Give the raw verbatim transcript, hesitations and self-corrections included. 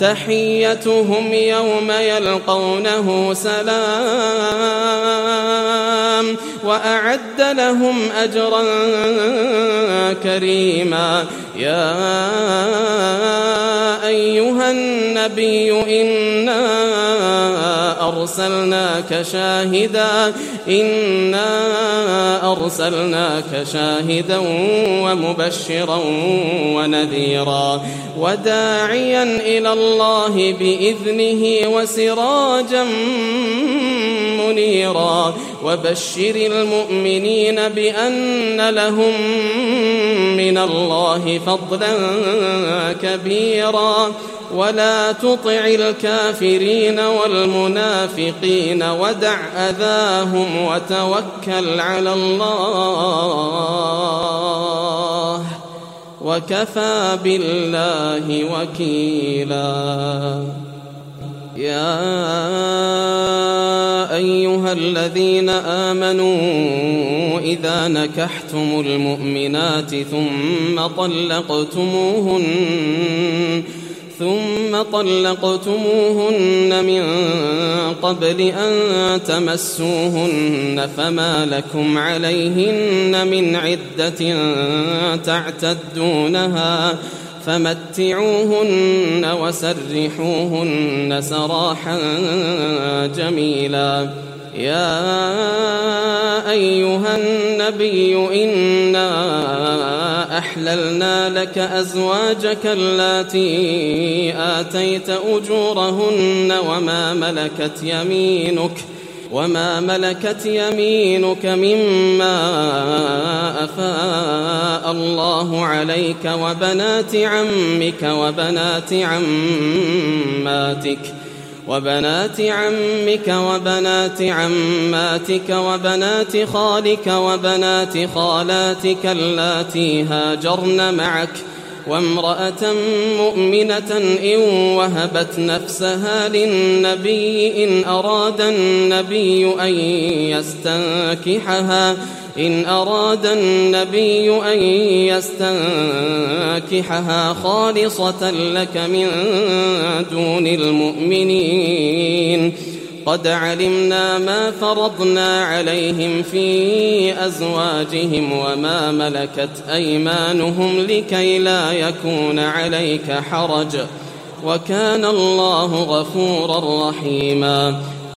تحيتهم يوم يلقونه سلام وأعد لهم أجرا كريما. يا أيها النبي إنا أرسلناك شاهدا إنا أرسلناك شاهدا ومبشرا ونذيرا وداعيا إلى الله بإذنه وسراجا منيرا وبشر المؤمنين بأن لهم من الله فضلا كبيرا ولا تطع الكافرين والمنافقين ودع أذاهم وتوكل على الله وكفى بالله وكيلا. يا أيها الذين آمنوا إذا نكحتم المؤمنات ثم طلقتموهن ثم طلقتموهن من قبل أن تمسوهن فما لكم عليهن من عدة تعتدونها فمتعوهن وسرحوهن سراحا جميلا. يا أيها النبي إنا أحللنا لك أزواجك اللاتي آتيت أجورهن وما ملكت يمينك وما ملكت يمينك مما أفاء الله عليك وبنات عمك وبنات عماتك وبنات عمك وبنات عماتك وبنات خالك وبنات خالاتك اللاتي هاجرن معك وامرأة مؤمنة إن وهبت نفسها للنبي إن أراد النبي أن يستنكحها إن أراد النبي أن يستنكحها خالصة لك من دون المؤمنين. قد علمنا ما فرضنا عليهم في أزواجهم وما ملكت أيمانهم لكي لا يكون عليك حرج وكان الله غفورا رحيما.